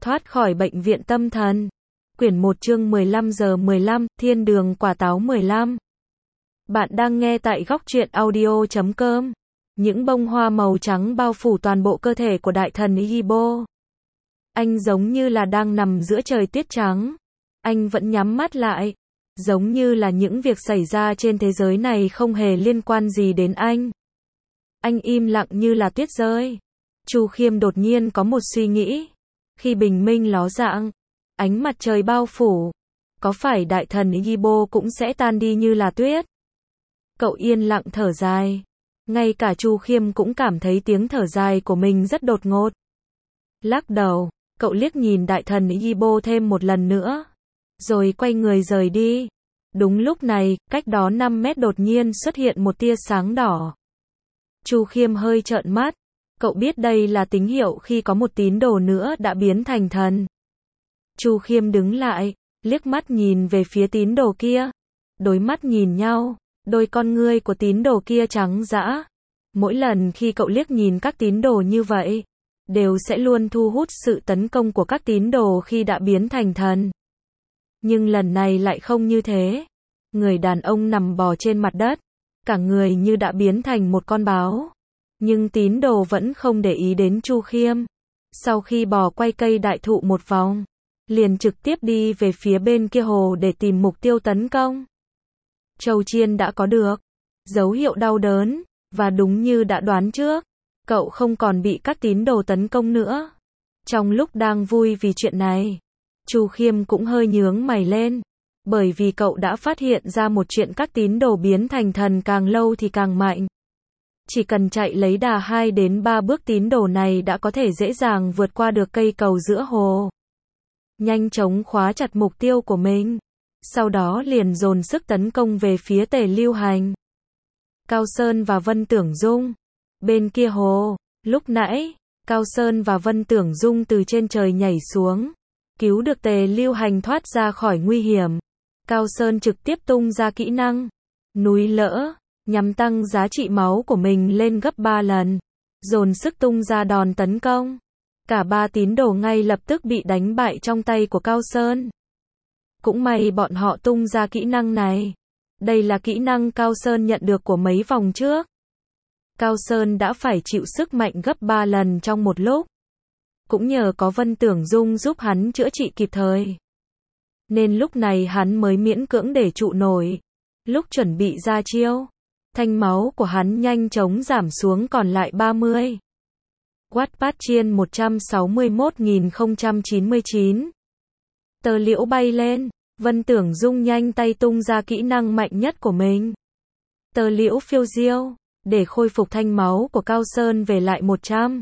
Thoát khỏi bệnh viện tâm thần. Quyển 1 chương 15 giờ 15, Thiên đường quả táo 15. Bạn đang nghe tại góc truyện audio.com. Những bông hoa màu trắng bao phủ toàn bộ cơ thể của đại thần Yibo. Anh giống như là đang nằm giữa trời tuyết trắng. Anh vẫn nhắm mắt lại. Giống như là những việc xảy ra trên thế giới này không hề liên quan gì đến anh. Anh im lặng như là tuyết rơi. Chu Khiêm đột nhiên có một suy nghĩ. Khi bình minh ló dạng, ánh mặt trời bao phủ, có phải đại thần Yibo cũng sẽ tan đi như là tuyết? Cậu yên lặng thở dài. Ngay cả Chu Khiêm cũng cảm thấy tiếng thở dài của mình rất đột ngột. Lắc đầu, cậu liếc nhìn đại thần Yibo thêm một lần nữa, rồi quay người rời đi. Đúng lúc này, cách đó 5 mét đột nhiên xuất hiện một tia sáng đỏ. Chu Khiêm hơi trợn mắt. Cậu biết đây là tín hiệu khi có một tín đồ nữa đã biến thành thần. Chu Khiêm đứng lại, liếc mắt nhìn về phía tín đồ kia. Đôi mắt nhìn nhau, đôi con ngươi của tín đồ kia trắng dã. Mỗi lần khi cậu liếc nhìn các tín đồ như vậy, đều sẽ luôn thu hút sự tấn công của các tín đồ khi đã biến thành thần. Nhưng lần này lại không như thế. Người đàn ông nằm bò trên mặt đất, cả người như đã biến thành một con báo. Nhưng tín đồ vẫn không để ý đến Chu Khiêm. Sau khi bò quay cây đại thụ một vòng, liền trực tiếp đi về phía bên kia hồ để tìm mục tiêu tấn công. Châu Chiên đã có được dấu hiệu đau đớn, và đúng như đã đoán trước, cậu không còn bị các tín đồ tấn công nữa. Trong lúc đang vui vì chuyện này, Chu Khiêm cũng hơi nhướng mày lên, bởi vì cậu đã phát hiện ra một chuyện: các tín đồ biến thành thần càng lâu thì càng mạnh. Chỉ cần chạy lấy đà 2 đến 3 bước, tín đồ này đã có thể dễ dàng vượt qua được cây cầu giữa hồ. Nhanh chóng khóa chặt mục tiêu của mình, sau đó liền dồn sức tấn công về phía Tề Lưu Hành, Cao Sơn và Vân Tưởng Dung. Bên kia hồ, lúc nãy, Cao Sơn và Vân Tưởng Dung từ trên trời nhảy xuống, cứu được Tề Lưu Hành thoát ra khỏi nguy hiểm. Cao Sơn trực tiếp tung ra kỹ năng núi lỡ, nhằm tăng giá trị máu của mình lên gấp 3 lần, dồn sức tung ra đòn tấn công. Cả 3 tín đồ ngay lập tức bị đánh bại trong tay của Cao Sơn. Cũng may bọn họ tung ra kỹ năng này. Đây là kỹ năng Cao Sơn nhận được của mấy vòng trước. Cao Sơn đã phải chịu sức mạnh gấp 3 lần trong một lúc. Cũng nhờ có Vân Tưởng Dung giúp hắn chữa trị kịp thời, nên lúc này hắn mới miễn cưỡng để trụ nổi. Lúc chuẩn bị ra chiêu, thanh máu của hắn nhanh chóng giảm xuống còn lại 30. Wattpad Chiên 161.099. Tờ liễu bay lên, Vân Tưởng Dung nhanh tay tung ra kỹ năng mạnh nhất của mình. Tờ liễu phiêu diêu, để khôi phục thanh máu của Cao Sơn về lại 100.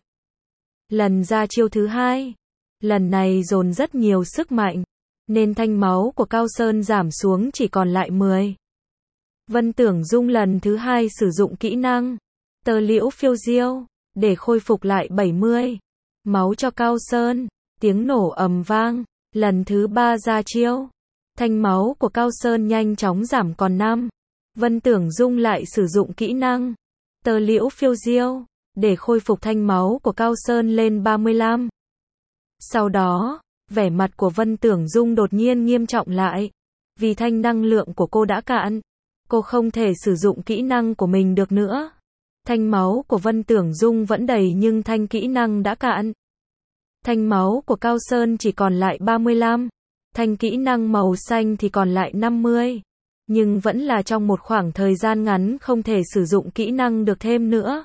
Lần ra chiêu thứ 2, lần này dồn rất nhiều sức mạnh, nên thanh máu của Cao Sơn giảm xuống chỉ còn lại 10. Vân Tưởng Dung lần thứ 2 sử dụng kỹ năng tờ liễu phiêu diêu, để khôi phục lại 70 máu cho Cao Sơn. Tiếng nổ ầm vang, lần thứ 3 ra chiêu, thanh máu của Cao Sơn nhanh chóng giảm còn 5. Vân Tưởng Dung lại sử dụng kỹ năng tờ liễu phiêu diêu, để khôi phục thanh máu của Cao Sơn lên 35. Sau đó, vẻ mặt của Vân Tưởng Dung đột nhiên nghiêm trọng lại, vì thanh năng lượng của cô đã cạn. Cô không thể sử dụng kỹ năng của mình được nữa. Thanh máu của Vân Tưởng Dung vẫn đầy nhưng thanh kỹ năng đã cạn. Thanh máu của Cao Sơn chỉ còn lại 35. Thanh kỹ năng màu xanh thì còn lại 50. Nhưng vẫn là trong một khoảng thời gian ngắn không thể sử dụng kỹ năng được thêm nữa.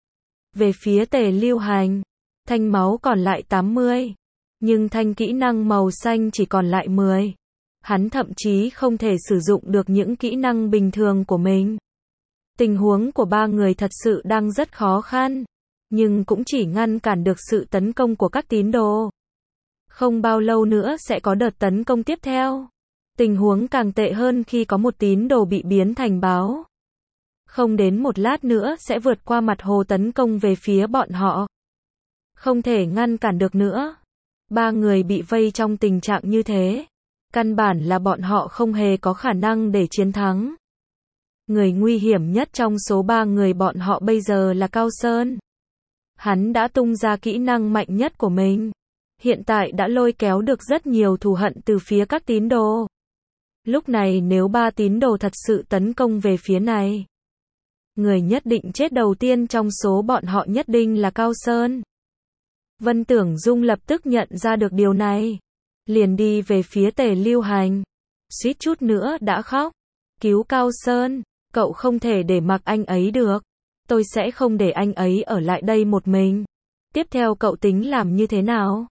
Về phía Tề Lưu Hành, thanh máu còn lại 80. Nhưng thanh kỹ năng màu xanh chỉ còn lại 10. Hắn thậm chí không thể sử dụng được những kỹ năng bình thường của mình. Tình huống của 3 người thật sự đang rất khó khăn, nhưng cũng chỉ ngăn cản được sự tấn công của các tín đồ. Không bao lâu nữa sẽ có đợt tấn công tiếp theo. Tình huống càng tệ hơn khi có một tín đồ bị biến thành báo. Không đến một lát nữa sẽ vượt qua mặt hồ tấn công về phía bọn họ. Không thể ngăn cản được nữa. 3 người bị vây trong tình trạng như thế, căn bản là bọn họ không hề có khả năng để chiến thắng. Người nguy hiểm nhất trong số 3 người bọn họ bây giờ là Cao Sơn. Hắn đã tung ra kỹ năng mạnh nhất của mình. hiện tại đã lôi kéo được rất nhiều thù hận từ phía các tín đồ. Lúc này nếu 3 tín đồ thật sự tấn công về phía này, người nhất định chết đầu tiên trong số bọn họ nhất định là Cao Sơn. Vân Tưởng Dung lập tức nhận ra được điều này, liền đi về phía Tề Lưu Hành, suýt chút nữa đã khóc. Cứu Cao Sơn, cậu không thể để mặc anh ấy được. Tôi sẽ không để anh ấy ở lại đây một mình. Tiếp theo cậu tính làm như thế nào?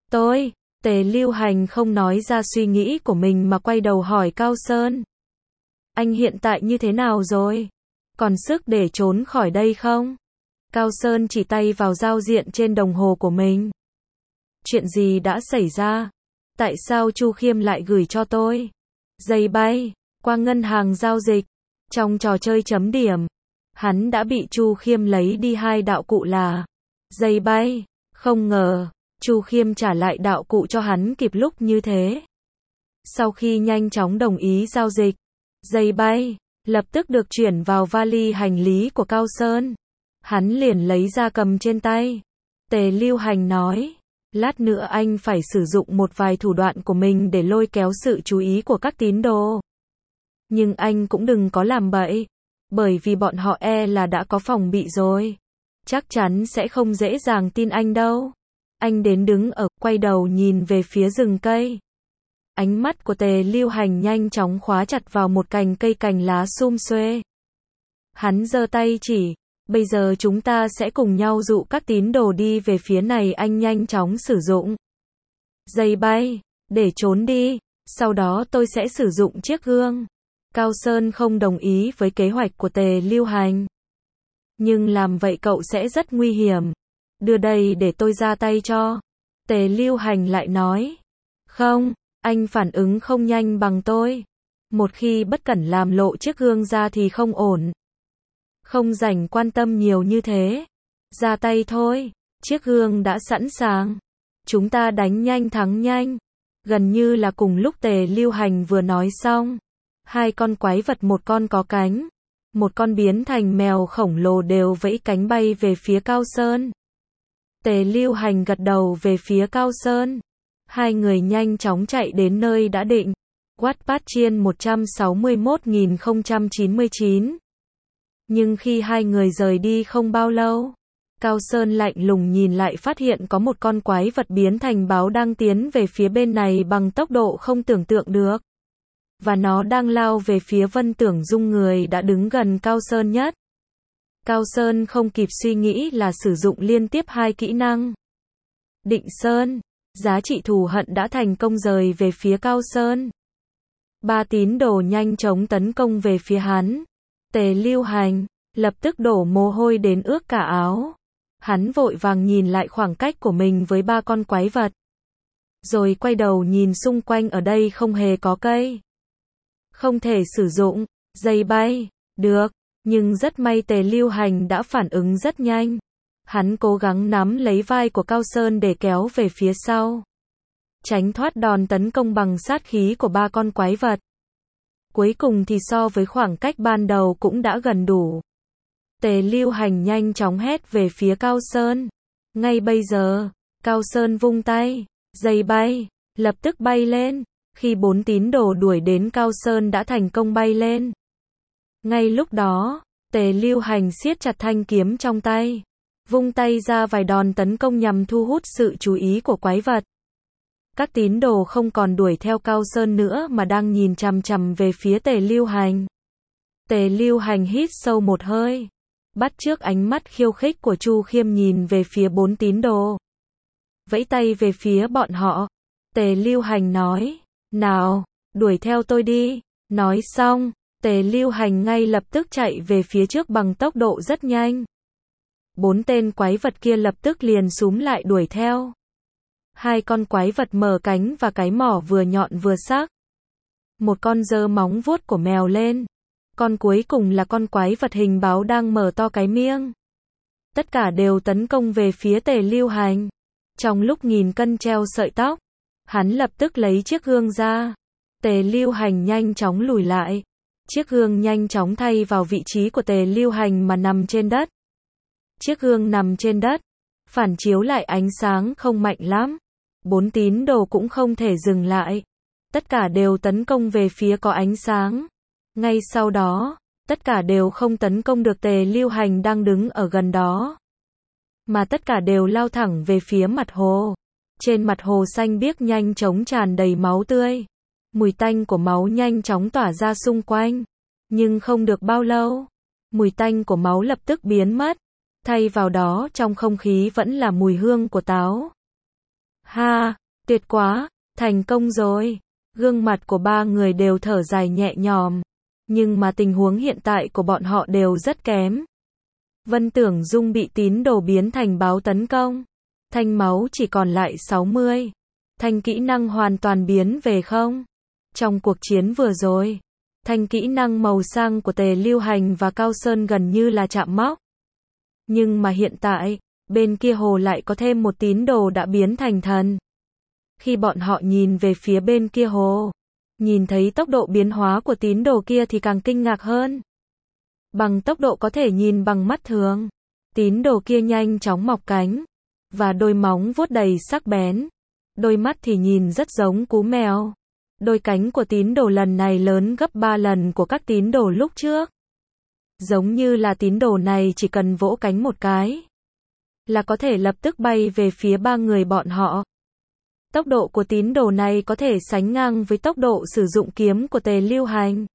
Tề Lưu Hành không nói ra suy nghĩ của mình mà quay đầu hỏi Cao Sơn. Anh hiện tại như thế nào rồi? Còn sức để trốn khỏi đây không? Cao Sơn chỉ tay vào giao diện trên đồng hồ của mình. Chuyện gì đã xảy ra? Tại sao Chu Khiêm lại gửi cho tôi giày bay qua ngân hàng giao dịch? Trong trò chơi chấm điểm, hắn đã bị Chu Khiêm lấy đi 2 đạo cụ là giày bay. Không ngờ Chu Khiêm trả lại đạo cụ cho hắn kịp lúc như thế. Sau khi nhanh chóng đồng ý giao dịch, giày bay lập tức được chuyển vào vali hành lý của Cao Sơn. Hắn liền lấy ra cầm trên tay. Tề Lưu Hành nói, lát nữa anh phải sử dụng một vài thủ đoạn của mình để lôi kéo sự chú ý của các tín đồ. Nhưng anh cũng đừng có làm bậy, bởi vì bọn họ là đã có phòng bị rồi. Chắc chắn sẽ không dễ dàng tin anh đâu. Anh đến đứng ở, quay đầu nhìn về phía rừng cây. Ánh mắt của Tề Lưu Hành nhanh chóng khóa chặt vào một cành cây cành lá sum xuê. Hắn giơ tay chỉ, bây giờ chúng ta sẽ cùng nhau dụ các tín đồ đi về phía này. Anh nhanh chóng sử dụng giày bay để trốn đi, sau đó tôi sẽ sử dụng chiếc gương. Cao Sơn không đồng ý với kế hoạch của Tề Lưu Hành. Nhưng làm vậy cậu sẽ rất nguy hiểm. Đưa đây để tôi ra tay cho. Tề Lưu Hành lại nói. Không, anh phản ứng không nhanh bằng tôi. Một khi bất cẩn làm lộ chiếc gương ra thì không ổn. Không rảnh quan tâm nhiều như thế. Ra tay thôi, chiếc gương đã sẵn sàng. Chúng ta đánh nhanh thắng nhanh. Gần như là cùng lúc Tề Lưu Hành vừa nói xong. 2 con quái vật, một con có cánh, một con biến thành mèo khổng lồ đều vẫy cánh bay về phía Cao Sơn. Tề Lưu Hành gật đầu về phía Cao Sơn. 2 người nhanh chóng chạy đến nơi đã định. Wattpad Chiên 161.099. Nhưng khi 2 người rời đi không bao lâu, Cao Sơn lạnh lùng nhìn lại phát hiện có một con quái vật biến thành báo đang tiến về phía bên này bằng tốc độ không tưởng tượng được. Và nó đang lao về phía Vân Tưởng Dung, người đã đứng gần Cao Sơn nhất. Cao Sơn không kịp suy nghĩ là sử dụng liên tiếp 2 kỹ năng. Định Sơn, giá trị thù hận đã thành công rời về phía Cao Sơn. 3 tín đồ nhanh chóng tấn công về phía hắn. Tề Lưu Hành lập tức đổ mồ hôi đến ướt cả áo. Hắn vội vàng nhìn lại khoảng cách của mình với 3 con quái vật. Rồi quay đầu nhìn xung quanh, ở đây không hề có cây. Không thể sử dụng giày bay được, nhưng rất may Tề Lưu Hành đã phản ứng rất nhanh. Hắn cố gắng nắm lấy vai của Cao Sơn để kéo về phía sau, tránh thoát đòn tấn công bằng sát khí của 3 con quái vật. Cuối cùng thì so với khoảng cách ban đầu cũng đã gần đủ. Tề Lưu Hành nhanh chóng hét về phía Cao Sơn. Ngay bây giờ, Cao Sơn vung tay, giày bay lập tức bay lên. Khi 4 tín đồ đuổi đến, Cao Sơn đã thành công bay lên. Ngay lúc đó, Tề Lưu Hành siết chặt thanh kiếm trong tay, vung tay ra vài đòn tấn công nhằm thu hút sự chú ý của quái vật. Các tín đồ không còn đuổi theo Cao Sơn nữa mà đang nhìn chằm chằm về phía Tề Lưu Hành. Tề Lưu Hành hít sâu một hơi, bắt chước ánh mắt khiêu khích của Chu Khiêm, nhìn về phía 4 tín đồ, vẫy tay về phía bọn họ. Tề Lưu Hành nói, nào, đuổi theo tôi đi. Nói xong, Tề Lưu Hành ngay lập tức chạy về phía trước bằng tốc độ rất nhanh. 4 tên quái vật kia lập tức liền xúm lại đuổi theo. 2 con quái vật mở cánh và cái mỏ vừa nhọn vừa sắc. Một con giơ móng vuốt của mèo lên. Con cuối cùng là con quái vật hình báo đang mở to cái miệng. Tất cả đều tấn công về phía Tề Lưu Hành. Trong lúc nghìn cân treo sợi tóc, hắn lập tức lấy chiếc gương ra. Tề Lưu Hành nhanh chóng lùi lại. Chiếc gương nhanh chóng thay vào vị trí của Tề Lưu Hành mà nằm trên đất. Chiếc gương nằm trên đất, phản chiếu lại ánh sáng không mạnh lắm. 4 tín đồ cũng không thể dừng lại. Tất cả đều tấn công về phía có ánh sáng. Ngay sau đó, tất cả đều không tấn công được Tề Lưu Hành đang đứng ở gần đó, mà tất cả đều lao thẳng về phía mặt hồ. Trên mặt hồ xanh biếc nhanh chóng tràn đầy máu tươi. Mùi tanh của máu nhanh chóng tỏa ra xung quanh. Nhưng không được bao lâu, mùi tanh của máu lập tức biến mất. Thay vào đó trong không khí vẫn là mùi hương của táo. Ha, tuyệt quá, thành công rồi. Gương mặt của ba người đều thở dài nhẹ nhõm. Nhưng mà tình huống hiện tại của bọn họ đều rất kém. Vân Tưởng Dung bị tín đồ biến thành báo tấn công. Thanh máu chỉ còn lại 60. Thanh kỹ năng hoàn toàn biến về không. Trong cuộc chiến vừa rồi, thanh kỹ năng màu sang của Tề Lưu Hành và Cao Sơn gần như là chạm mốc. Nhưng mà hiện tại, bên kia hồ lại có thêm một tín đồ đã biến thành thần. Khi bọn họ nhìn về phía bên kia hồ, nhìn thấy tốc độ biến hóa của tín đồ kia thì càng kinh ngạc hơn. Bằng tốc độ có thể nhìn bằng mắt thường, tín đồ kia nhanh chóng mọc cánh, và đôi móng vuốt đầy sắc bén. Đôi mắt thì nhìn rất giống cú mèo. Đôi cánh của tín đồ lần này lớn gấp 3 lần của các tín đồ lúc trước. Giống như là tín đồ này chỉ cần vỗ cánh một cái, là có thể lập tức bay về phía ba người bọn họ. Tốc độ của tín đồ này có thể sánh ngang với tốc độ sử dụng kiếm của Tề Lưu Hành.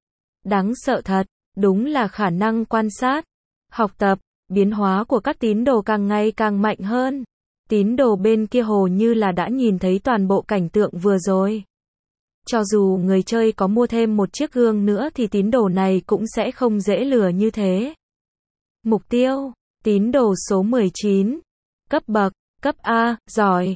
Đáng sợ thật, đúng là khả năng quan sát, học tập, biến hóa của các tín đồ càng ngày càng mạnh hơn. Tín đồ bên kia hồ như là đã nhìn thấy toàn bộ cảnh tượng vừa rồi. Cho dù người chơi có mua thêm một chiếc gương nữa thì tín đồ này cũng sẽ không dễ lừa như thế. Mục tiêu, tín đồ số 19. Cấp bậc, cấp A, giỏi.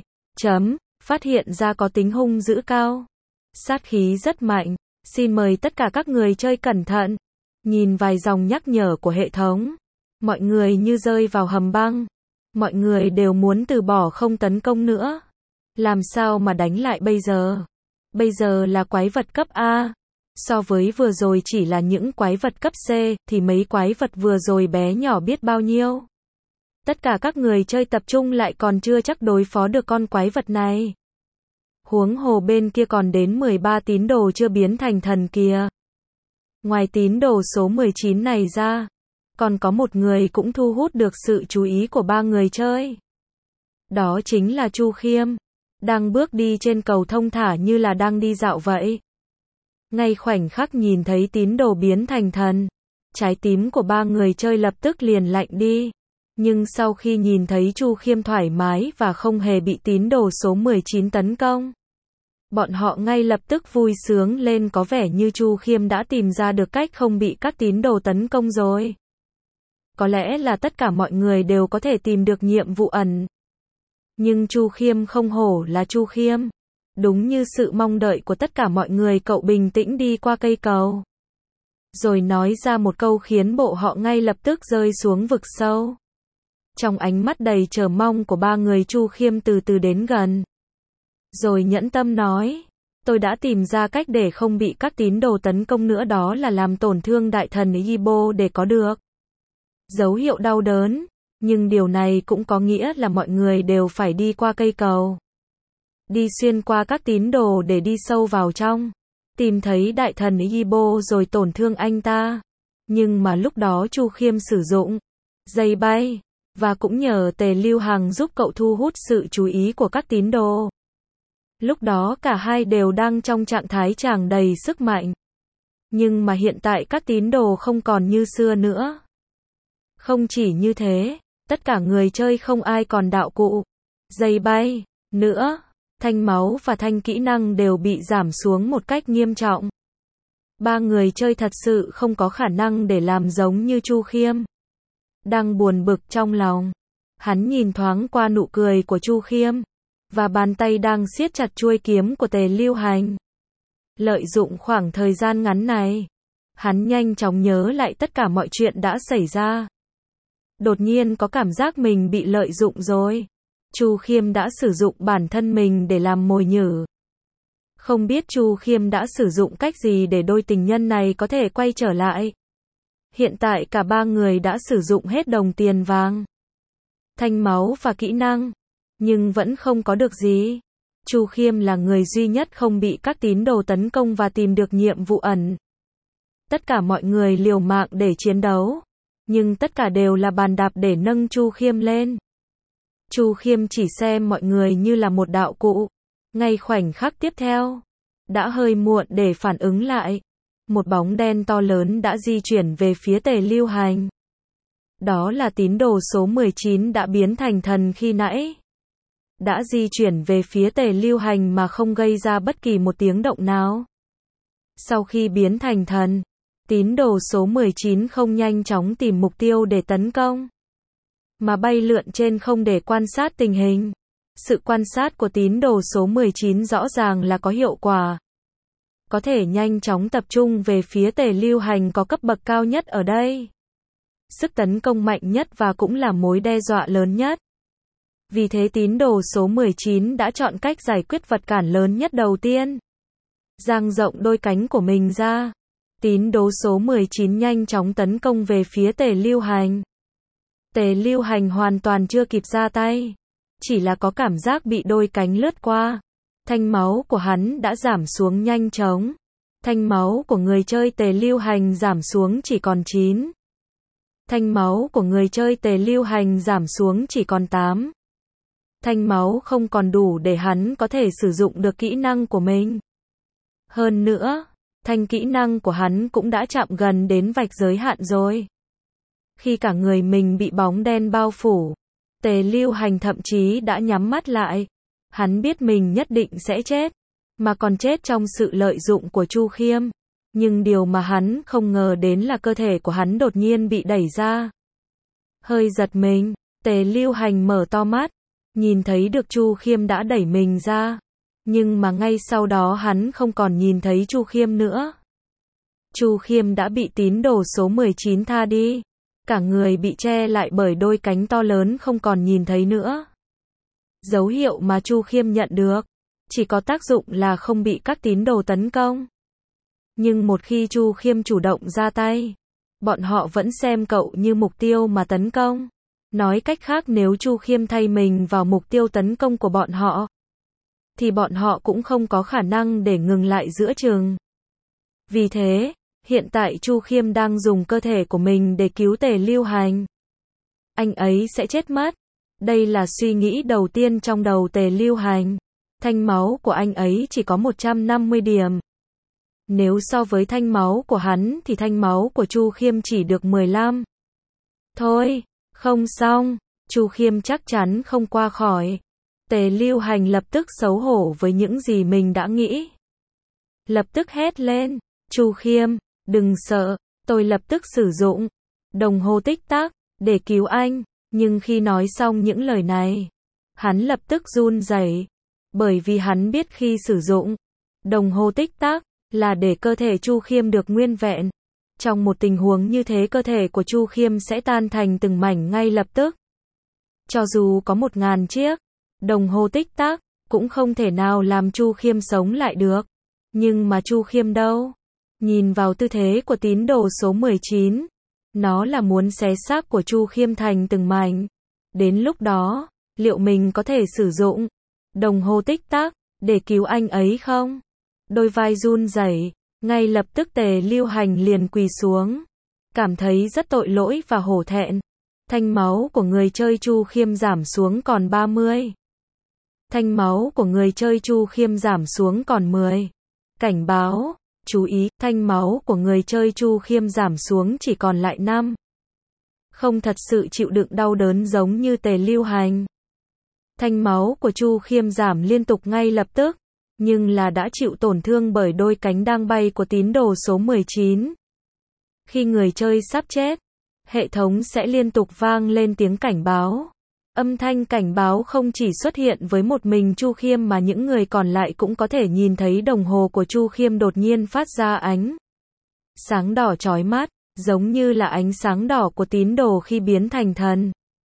Phát hiện ra có tính hung dữ cao. Sát khí rất mạnh. Xin mời tất cả các người chơi cẩn thận. Nhìn vài dòng nhắc nhở của hệ thống. Mọi người như rơi vào hầm băng. Mọi người đều muốn từ bỏ không tấn công nữa. Làm sao mà đánh lại bây giờ? Bây giờ là quái vật cấp A. So với vừa rồi chỉ là những quái vật cấp C, thì mấy quái vật vừa rồi bé nhỏ biết bao nhiêu. Tất cả các người chơi tập trung lại còn chưa chắc đối phó được con quái vật này. Huống hồ bên kia còn đến 13 tín đồ chưa biến thành thần kìa. Ngoài tín đồ số 19 này ra, còn có một người cũng thu hút được sự chú ý của ba người chơi. Đó chính là Chu Khiêm. Đang bước đi trên cầu thông thả như là đang đi dạo vậy. Ngay khoảnh khắc nhìn thấy tín đồ biến thành thần, trái tim của ba người chơi lập tức liền lạnh đi. Nhưng sau khi nhìn thấy Chu Khiêm thoải mái và không hề bị tín đồ số 19 tấn công, bọn họ ngay lập tức vui sướng lên, có vẻ như Chu Khiêm đã tìm ra được cách không bị các tín đồ tấn công rồi. Có lẽ là tất cả mọi người đều có thể tìm được nhiệm vụ ẩn. Nhưng Chu Khiêm không hổ là Chu Khiêm. Đúng như sự mong đợi của tất cả mọi người, cậu bình tĩnh đi qua cây cầu. Rồi nói ra một câu khiến bộ họ ngay lập tức rơi xuống vực sâu. Trong ánh mắt đầy chờ mong của ba người, Chu Khiêm từ từ đến gần. Rồi nhẫn tâm nói, tôi đã tìm ra cách để không bị các tín đồ tấn công nữa, đó là làm tổn thương đại thần Yibo để có được dấu hiệu đau đớn. Nhưng điều này cũng có nghĩa là mọi người đều phải đi qua cây cầu, đi xuyên qua các tín đồ để đi sâu vào trong, tìm thấy đại thần Yibo rồi tổn thương anh ta. Nhưng mà lúc đó Chu Khiêm sử dụng dây bay, và cũng nhờ Tề Lưu Hằng giúp cậu thu hút sự chú ý của các tín đồ. Lúc đó cả hai đều đang trong trạng thái tràn đầy sức mạnh. Nhưng mà hiện tại các tín đồ không còn như xưa nữa. Không chỉ như thế, tất cả người chơi không ai còn đạo cụ, dây bay nữa, thanh máu và thanh kỹ năng đều bị giảm xuống một cách nghiêm trọng. Ba người chơi thật sự không có khả năng để làm giống như Chu Khiêm. Đang buồn bực trong lòng, hắn nhìn thoáng qua nụ cười của Chu Khiêm, và bàn tay đang siết chặt chuôi kiếm của Tề Lưu Hành. Lợi dụng khoảng thời gian ngắn này, hắn nhanh chóng nhớ lại tất cả mọi chuyện đã xảy ra. Đột nhiên có cảm giác mình bị lợi dụng rồi. Chu Khiêm đã sử dụng bản thân mình để làm mồi nhử. Không biết Chu Khiêm đã sử dụng cách gì để đôi tình nhân này có thể quay trở lại. Hiện tại cả ba người đã sử dụng hết đồng tiền vàng, thanh máu và kỹ năng. nhưng vẫn không có được gì. Chu Khiêm là người duy nhất không bị các tín đồ tấn công và tìm được nhiệm vụ ẩn. Tất cả mọi người liều mạng để chiến đấu, nhưng tất cả đều là bàn đạp để nâng Chu Khiêm lên. Chu Khiêm chỉ xem mọi người như là một đạo cụ. Ngay khoảnh khắc tiếp theo, đã hơi muộn để phản ứng lại. Một bóng đen to lớn đã di chuyển về phía Tề Lưu Hành. Đó là tín đồ số 19 đã biến thành thần khi nãy. Đã di chuyển về phía Tề Lưu Hành mà không gây ra bất kỳ một tiếng động nào. Sau khi biến thành thần, tín đồ số 19 không nhanh chóng tìm mục tiêu để tấn công, mà bay lượn trên không để quan sát tình hình. Sự quan sát của tín đồ số 19 rõ ràng là có hiệu quả. Có thể nhanh chóng tập trung về phía Tề Lưu Hành có cấp bậc cao nhất ở đây. Sức tấn công mạnh nhất và cũng là mối đe dọa lớn nhất. Vì thế tín đồ số 19 đã chọn cách giải quyết vật cản lớn nhất đầu tiên. Dang rộng đôi cánh của mình ra. Tín đồ số 19 nhanh chóng tấn công về phía Tề Lưu Hành. Tề Lưu Hành hoàn toàn chưa kịp ra tay. Chỉ là có cảm giác bị đôi cánh lướt qua. Thanh máu của hắn đã giảm xuống nhanh chóng. Thanh máu của người chơi Tề Lưu Hành giảm xuống chỉ còn 9. Thanh máu của người chơi Tề Lưu Hành giảm xuống chỉ còn 8. Thanh máu không còn đủ để hắn có thể sử dụng được kỹ năng của mình. Hơn nữa, thanh kỹ năng của hắn cũng đã chạm gần đến vạch giới hạn rồi. Khi cả người mình bị bóng đen bao phủ, Tề Lưu Hành thậm chí đã nhắm mắt lại. Hắn biết mình nhất định sẽ chết, mà còn chết trong sự lợi dụng của Chu Khiêm. Nhưng điều mà hắn không ngờ đến là cơ thể của hắn đột nhiên bị đẩy ra. Hơi giật mình, Tề Lưu Hành mở to mắt, nhìn thấy được Chu Khiêm đã đẩy mình ra. Nhưng mà ngay sau đó hắn không còn nhìn thấy Chu Khiêm nữa. Chu Khiêm đã bị tín đồ số 19 tha đi. Cả người bị che lại bởi đôi cánh to lớn không còn nhìn thấy nữa. Dấu hiệu mà Chu Khiêm nhận được chỉ có tác dụng là không bị các tín đồ tấn công. Nhưng một khi Chu Khiêm chủ động ra tay, bọn họ vẫn xem cậu như mục tiêu mà tấn công. Nói cách khác, nếu Chu Khiêm thay mình vào mục tiêu tấn công của bọn họ, thì bọn họ cũng không có khả năng để ngừng lại giữa chừng. Vì thế, hiện tại Chu Khiêm đang dùng cơ thể của mình để cứu Tề Lưu Hành. Anh ấy sẽ chết mất. Đây là suy nghĩ đầu tiên trong đầu Tề Lưu Hành. Thanh máu của anh ấy chỉ có 150 điểm. Nếu so với thanh máu của hắn thì thanh máu của Chu Khiêm chỉ được 15. Thôi, không xong, Chu Khiêm chắc chắn không qua khỏi. Tề Lưu Hành lập tức xấu hổ với những gì mình đã nghĩ. Lập tức hét lên, Chu Khiêm, đừng sợ, tôi lập tức sử dụng đồng hồ tích tắc để cứu anh. Nhưng khi nói xong những lời này, hắn lập tức run rẩy, bởi vì hắn biết khi sử dụng đồng hồ tích tắc là để cơ thể Chu Khiêm được nguyên vẹn. Trong một tình huống như thế, cơ thể của Chu Khiêm sẽ tan thành từng mảnh ngay lập tức. Cho dù có 1000 chiếc đồng hồ tích tắc, cũng không thể nào làm Chu Khiêm sống lại được. Nhưng mà Chu Khiêm đâu? Nhìn vào tư thế của tín đồ số 19, nó là muốn xé xác của Chu Khiêm thành từng mảnh. Đến lúc đó, liệu mình có thể sử dụng đồng hồ tích tắc để cứu anh ấy không? Đôi vai run rẩy, ngay lập tức Tề Lưu Hành liền quỳ xuống, cảm thấy rất tội lỗi và hổ thẹn. Thanh máu của người chơi Chu Khiêm giảm xuống còn 30. Thanh máu của người chơi Chu Khiêm giảm xuống còn 10. Cảnh báo, chú ý, thanh máu của người chơi Chu Khiêm giảm xuống chỉ còn lại 5. Không thật sự chịu đựng đau đớn giống như Tề Lưu Hành. Thanh máu của Chu Khiêm giảm liên tục ngay lập tức, nhưng là đã chịu tổn thương bởi đôi cánh đang bay của tín đồ số 19. Khi người chơi sắp chết, hệ thống sẽ liên tục vang lên tiếng cảnh báo. Âm thanh cảnh báo không chỉ xuất hiện với một mình Chu Khiêm mà những người còn lại cũng có thể nhìn thấy đồng hồ của Chu Khiêm đột nhiên phát ra ánh sáng đỏ chói mắt, giống như là ánh sáng đỏ của tín đồ khi biến thành thần.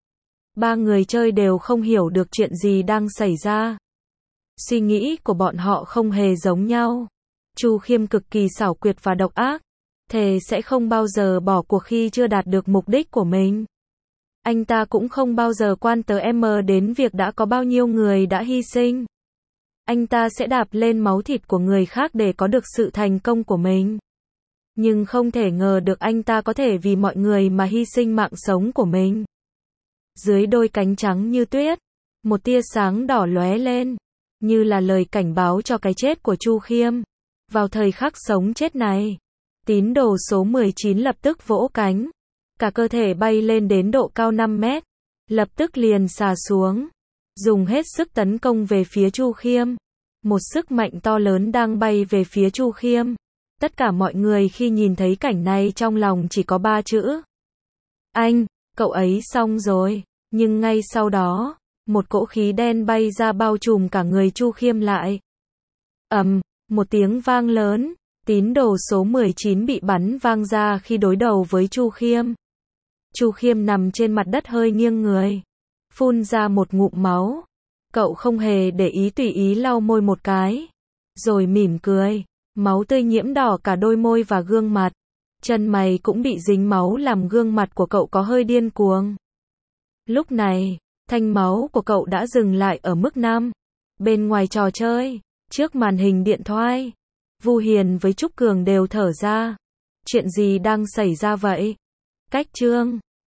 Ba người chơi đều không hiểu được chuyện gì đang xảy ra. Suy nghĩ của bọn họ không hề giống nhau. Chu Khiêm cực kỳ xảo quyệt và độc ác, thề sẽ không bao giờ bỏ cuộc khi chưa đạt được mục đích của mình. Anh ta cũng không bao giờ quan tâm đến việc đã có bao nhiêu người đã hy sinh. Anh ta sẽ đạp lên máu thịt của người khác để có được sự thành công của mình. Nhưng không thể ngờ được anh ta có thể vì mọi người mà hy sinh mạng sống của mình. Dưới đôi cánh trắng như tuyết, một tia sáng đỏ lóe lên, như là lời cảnh báo cho cái chết của Chu Khiêm. Vào thời khắc sống chết này, tín đồ số 19 lập tức vỗ cánh, cả cơ thể bay lên đến độ cao 5 mét, lập tức liền xà xuống, dùng hết sức tấn công về phía Chu Khiêm. Một sức mạnh to lớn đang bay về phía Chu Khiêm. Tất cả mọi người khi nhìn thấy cảnh này trong lòng chỉ có 3 chữ. Anh, cậu ấy xong rồi. Nhưng ngay sau đó, một cỗ khí đen bay ra bao trùm cả người Chu Khiêm lại. Một tiếng vang lớn, tín đồ số 19 bị bắn vang ra khi đối đầu với Chu Khiêm. Chu Khiêm nằm trên mặt đất hơi nghiêng người, phun ra một ngụm máu. Cậu không hề để ý, tùy ý lau môi một cái, rồi mỉm cười. Máu tươi nhiễm đỏ cả đôi môi và gương mặt. Chân mày cũng bị dính máu làm gương mặt của cậu có hơi điên cuồng. Lúc này, thanh máu của cậu đã dừng lại ở mức 5. Bên ngoài trò chơi, trước màn hình điện thoại, Vu Hiền với Trúc Cường đều thở ra. Chuyện gì đang xảy ra vậy? Cách chương